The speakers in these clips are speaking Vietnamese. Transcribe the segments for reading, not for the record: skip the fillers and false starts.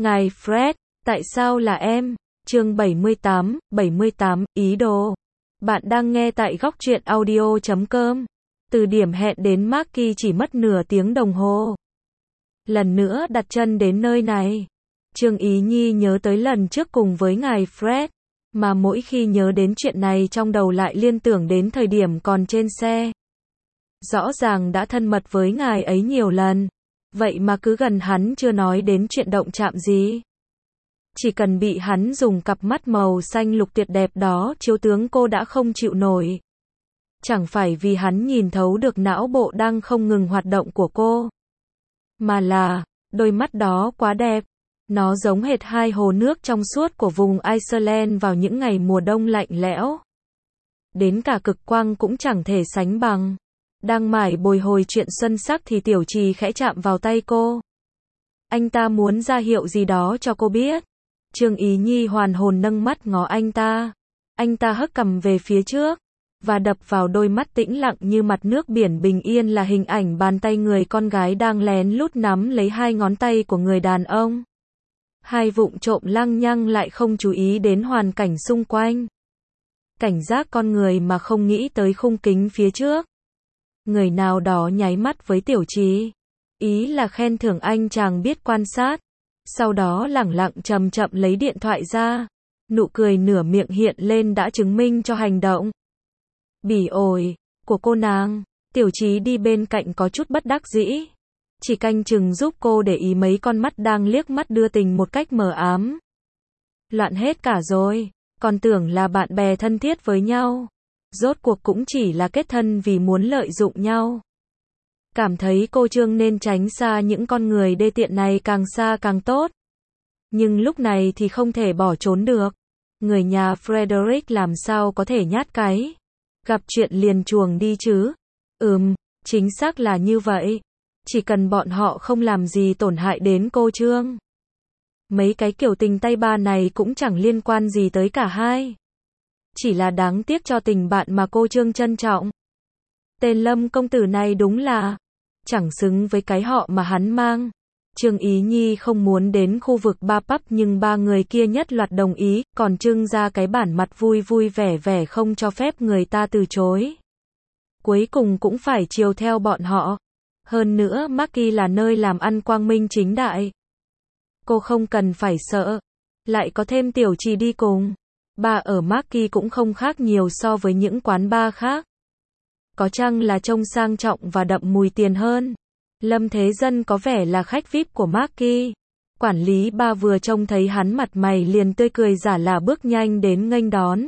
Ngài Fred, tại sao là em? Chương 78, ý đồ. Bạn đang nghe tại góc truyện audio.com. Từ điểm hẹn đến Marky chỉ mất nửa tiếng đồng hồ. Lần nữa đặt chân đến nơi này, Trương Ý Nhi nhớ tới lần trước cùng với ngài Fred, mà mỗi khi nhớ đến chuyện này trong đầu lại liên tưởng đến thời điểm còn trên xe. Rõ ràng đã thân mật với ngài ấy nhiều lần, vậy mà cứ gần hắn chưa nói đến chuyện động chạm gì. Chỉ cần bị hắn dùng cặp mắt màu xanh lục tuyệt đẹp đó chiếu tướng cô đã không chịu nổi. Chẳng phải vì hắn nhìn thấu được não bộ đang không ngừng hoạt động của cô, mà là, đôi mắt đó quá đẹp. Nó giống hệt hai hồ nước trong suốt của vùng Iceland vào những ngày mùa đông lạnh lẽo. Đến cả cực quang cũng chẳng thể sánh bằng. Đang mải bồi hồi chuyện xuân sắc thì Tiểu Trì khẽ chạm vào tay cô. Anh ta muốn ra hiệu gì đó cho cô biết. Trương Ý Nhi hoàn hồn nâng mắt ngó anh ta. Anh ta hất cằm về phía trước, và đập vào đôi mắt tĩnh lặng như mặt nước biển bình yên là hình ảnh bàn tay người con gái đang lén lút nắm lấy hai ngón tay của người đàn ông. Hai vụng trộm lăng nhăng lại không chú ý đến hoàn cảnh xung quanh. Cảnh giác con người mà không nghĩ tới khung kính phía trước. Người nào đó nháy mắt với Tiểu Trì. Ý là khen thưởng anh chàng biết quan sát. Sau đó lẳng lặng chậm chậm lấy điện thoại ra. Nụ cười nửa miệng hiện lên đã chứng minh cho hành động bỉ ổi của cô nàng. Tiểu Trì đi bên cạnh có chút bất đắc dĩ. Chỉ canh chừng giúp cô để ý mấy con mắt đang liếc mắt đưa tình một cách mờ ám. Loạn hết cả rồi, còn tưởng là bạn bè thân thiết với nhau. Rốt cuộc cũng chỉ là kết thân vì muốn lợi dụng nhau. Cảm thấy cô Trương nên tránh xa những con người đê tiện này càng xa càng tốt. Nhưng lúc này thì không thể bỏ trốn được. Người nhà Frederick làm sao có thể nhát cái. Gặp chuyện liền chuồng đi chứ. Chính xác là như vậy. Chỉ cần bọn họ không làm gì tổn hại đến cô Trương. Mấy cái kiểu tình tay ba này cũng chẳng liên quan gì tới cả hai. Chỉ là đáng tiếc cho tình bạn mà cô Trương trân trọng. Tên Lâm công tử này đúng là chẳng xứng với cái họ mà hắn mang. Trương Ý Nhi không muốn đến khu vực ba pub nhưng ba người kia nhất loạt đồng ý, còn trưng ra cái bản mặt vui vui vẻ vẻ không cho phép người ta từ chối. Cuối cùng cũng phải chiều theo bọn họ. Hơn nữa Marky là nơi làm ăn quang minh chính đại. Cô không cần phải sợ. Lại có thêm Tiểu Trì đi cùng. Bar ở Marky cũng không khác nhiều so với những quán bar khác. Có chăng là trông sang trọng và đậm mùi tiền hơn. Lâm Thế Dân có vẻ là khách VIP của Marky. Quản lý bar vừa trông thấy hắn mặt mày liền tươi cười giả là bước nhanh đến nghênh đón.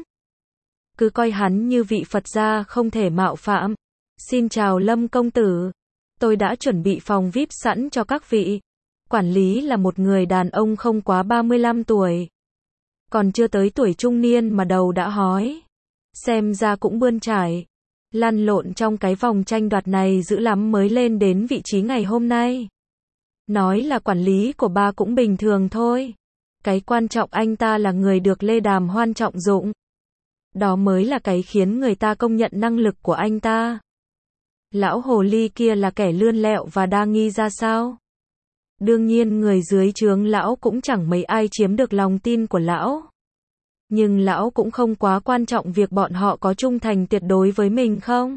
Cứ coi hắn như vị Phật gia không thể mạo phạm. Xin chào Lâm công tử. Tôi đã chuẩn bị phòng VIP sẵn cho các vị. Quản lý là một người đàn ông không quá 35 tuổi. Còn chưa tới tuổi trung niên mà đầu đã hói. Xem ra cũng bươn trải. Lăn lộn trong cái vòng tranh đoạt này dữ lắm mới lên đến vị trí ngày hôm nay. Nói là quản lý của ba cũng bình thường thôi. Cái quan trọng anh ta là người được Lê Đàm Hoan trọng dụng. Đó mới là cái khiến người ta công nhận năng lực của anh ta. Lão hồ ly kia là kẻ lươn lẹo và đa nghi ra sao? Đương nhiên người dưới trướng lão cũng chẳng mấy ai chiếm được lòng tin của lão. Nhưng lão cũng không quá quan trọng việc bọn họ có trung thành tuyệt đối với mình không?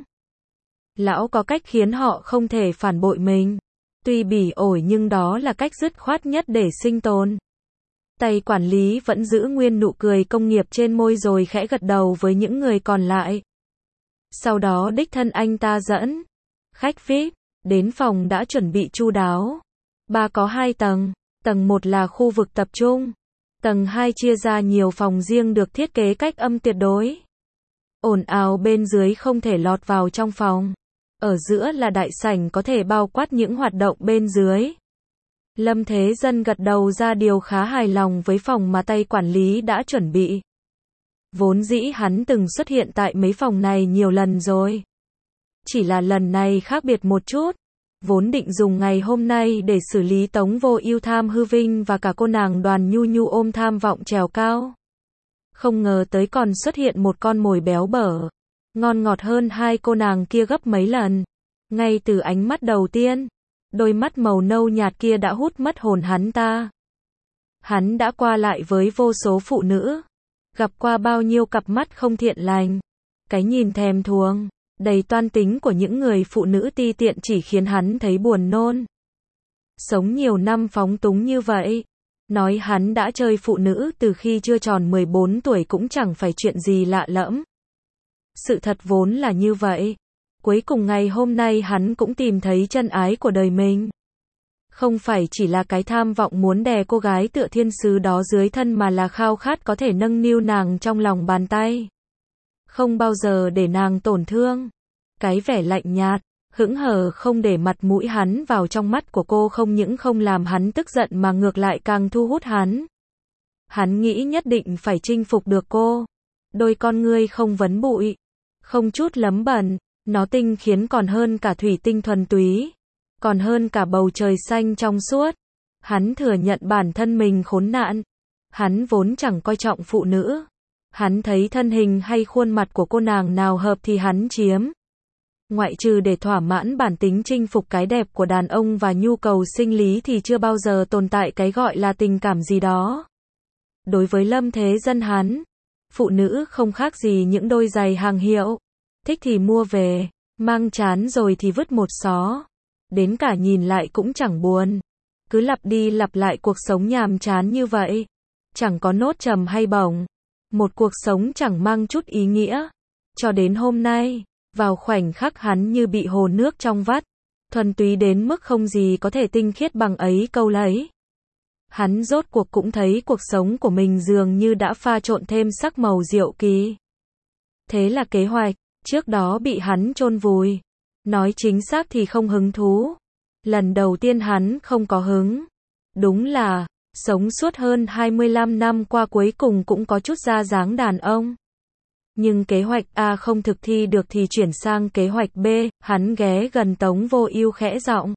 Lão có cách khiến họ không thể phản bội mình. Tuy bỉ ổi nhưng đó là cách dứt khoát nhất để sinh tồn. Tay quản lý vẫn giữ nguyên nụ cười công nghiệp trên môi rồi khẽ gật đầu với những người còn lại. Sau đó đích thân anh ta dẫn khách VIP đến phòng đã chuẩn bị chu đáo. Ba có 2 tầng, tầng 1 là khu vực tập trung, tầng 2 chia ra nhiều phòng riêng được thiết kế cách âm tuyệt đối. Ồn ào bên dưới không thể lọt vào trong phòng. Ở giữa là đại sảnh có thể bao quát những hoạt động bên dưới. Lâm Thế Dân gật đầu ra điều khá hài lòng với phòng mà tay quản lý đã chuẩn bị. Vốn dĩ hắn từng xuất hiện tại mấy phòng này nhiều lần rồi. Chỉ là lần này khác biệt một chút. Vốn định dùng ngày hôm nay để xử lý Tống Vô Ưu tham hư vinh và cả cô nàng Đoàn Nhu Nhu ôm tham vọng trèo cao. Không ngờ tới còn xuất hiện một con mồi béo bở. Ngon ngọt hơn hai cô nàng kia gấp mấy lần. Ngay từ ánh mắt đầu tiên, đôi mắt màu nâu nhạt kia đã hút mất hồn hắn ta. Hắn đã qua lại với vô số phụ nữ, gặp qua bao nhiêu cặp mắt không thiện lành, cái nhìn thèm thuồng, đầy toan tính của những người phụ nữ ti tiện chỉ khiến hắn thấy buồn nôn. Sống nhiều năm phóng túng như vậy, nói hắn đã chơi phụ nữ từ khi chưa tròn 14 tuổi cũng chẳng phải chuyện gì lạ lẫm. Sự thật vốn là như vậy. Cuối cùng ngày hôm nay hắn cũng tìm thấy chân ái của đời mình. Không phải chỉ là cái tham vọng muốn đè cô gái tựa thiên sứ đó dưới thân mà là khao khát có thể nâng niu nàng trong lòng bàn tay. Không bao giờ để nàng tổn thương. Cái vẻ lạnh nhạt, hững hờ không để mặt mũi hắn vào trong mắt của cô không những không làm hắn tức giận mà ngược lại càng thu hút hắn. Hắn nghĩ nhất định phải chinh phục được cô. Đôi con ngươi không vấn bụi, không chút lấm bẩn, nó tinh khiến còn hơn cả thủy tinh thuần túy, còn hơn cả bầu trời xanh trong suốt. Hắn thừa nhận bản thân mình khốn nạn. Hắn vốn chẳng coi trọng phụ nữ. Hắn thấy thân hình hay khuôn mặt của cô nàng nào hợp thì hắn chiếm. Ngoại trừ để thỏa mãn bản tính chinh phục cái đẹp của đàn ông và nhu cầu sinh lý thì chưa bao giờ tồn tại cái gọi là tình cảm gì đó. Đối với Lâm Thế Dân hắn, phụ nữ không khác gì những đôi giày hàng hiệu. Thích thì mua về, mang chán rồi thì vứt một xó. Đến cả nhìn lại cũng chẳng buồn. Cứ lặp đi lặp lại cuộc sống nhàm chán như vậy. Chẳng có nốt trầm hay bổng. Một cuộc sống chẳng mang chút ý nghĩa. Cho đến hôm nay, vào khoảnh khắc hắn như bị hồ nước trong vắt. Thuần túy đến mức không gì có thể tinh khiết bằng ấy câu lấy. Hắn rốt cuộc cũng thấy cuộc sống của mình dường như đã pha trộn thêm sắc màu diệu kỳ. Thế là kế hoạch trước đó bị hắn chôn vùi. Nói chính xác thì không hứng thú. Lần đầu tiên hắn không có hứng. Đúng là, sống suốt hơn 25 năm qua cuối cùng cũng có chút ra dáng đàn ông. Nhưng kế hoạch A không thực thi được thì chuyển sang kế hoạch B, hắn ghé gần Tống Vô Ưu khẽ giọng.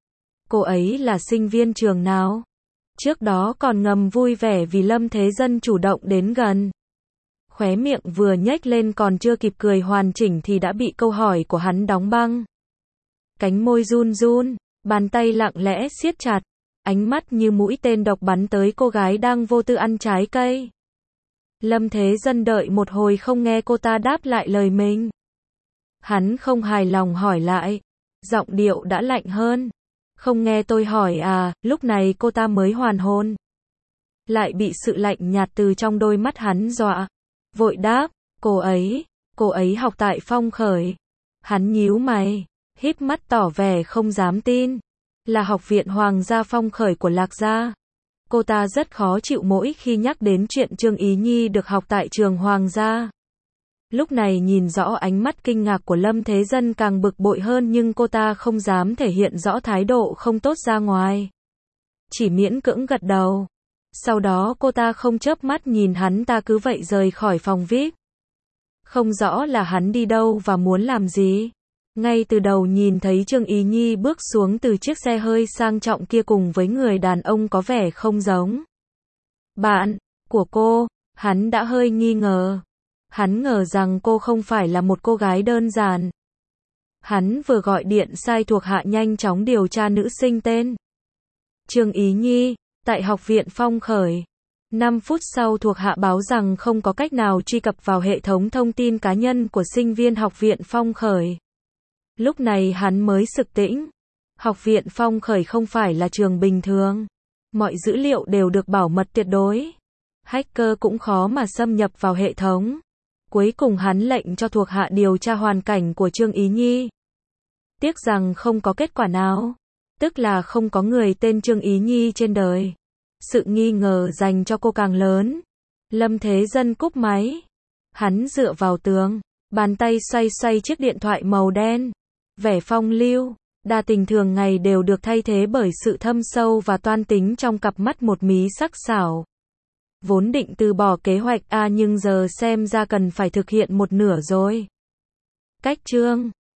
Cô ấy là sinh viên trường nào? Trước đó còn ngầm vui vẻ vì Lâm Thế Dân chủ động đến gần. Khóe miệng vừa nhếch lên còn chưa kịp cười hoàn chỉnh thì đã bị câu hỏi của hắn đóng băng. Cánh môi run run, bàn tay lặng lẽ siết chặt, ánh mắt như mũi tên độc bắn tới cô gái đang vô tư ăn trái cây. Lâm Thế Dân đợi một hồi không nghe cô ta đáp lại lời mình. Hắn không hài lòng hỏi lại, giọng điệu đã lạnh hơn. Không nghe tôi hỏi à? Lúc này cô ta mới hoàn hồn. Lại bị sự lạnh nhạt từ trong đôi mắt hắn dọa. Vội đáp, cô ấy học tại Phong Khởi. Hắn nhíu mày, híp mắt tỏ vẻ không dám tin. Là học viện Hoàng gia Phong Khởi của Lạc gia. Cô ta rất khó chịu mỗi khi nhắc đến chuyện Trương Ý Nhi được học tại trường Hoàng gia. Lúc này nhìn rõ ánh mắt kinh ngạc của Lâm Thế Dân càng bực bội hơn nhưng cô ta không dám thể hiện rõ thái độ không tốt ra ngoài. Chỉ miễn cưỡng gật đầu. Sau đó cô ta không chớp mắt nhìn hắn ta cứ vậy rời khỏi phòng VIP. Không rõ là hắn đi đâu và muốn làm gì. Ngay từ đầu nhìn thấy Trương Ý Nhi bước xuống từ chiếc xe hơi sang trọng kia cùng với người đàn ông có vẻ không giống bạn của cô, hắn đã hơi nghi ngờ. Hắn ngờ rằng cô không phải là một cô gái đơn giản. Hắn vừa gọi điện sai thuộc hạ nhanh chóng điều tra nữ sinh tên Trương Ý Nhi, tại học viện Phong Khởi. 5 phút sau thuộc hạ báo rằng không có cách nào truy cập vào hệ thống thông tin cá nhân của sinh viên học viện Phong Khởi. Lúc này hắn mới sực tỉnh. Học viện Phong Khởi không phải là trường bình thường. Mọi dữ liệu đều được bảo mật tuyệt đối. Hacker cũng khó mà xâm nhập vào hệ thống. Cuối cùng hắn lệnh cho thuộc hạ điều tra hoàn cảnh của Trương Ý Nhi. Tiếc rằng không có kết quả nào. Tức là không có người tên Trương Ý Nhi trên đời. Sự nghi ngờ dành cho cô càng lớn. Lâm Thế Dân cúp máy. Hắn dựa vào tường, bàn tay xoay xoay chiếc điện thoại màu đen. Vẻ phong lưu, đa tình thường ngày đều được thay thế bởi sự thâm sâu và toan tính trong cặp mắt một mí sắc sảo. Vốn định từ bỏ kế hoạch A nhưng giờ xem ra cần phải thực hiện một nửa rồi. Cách chương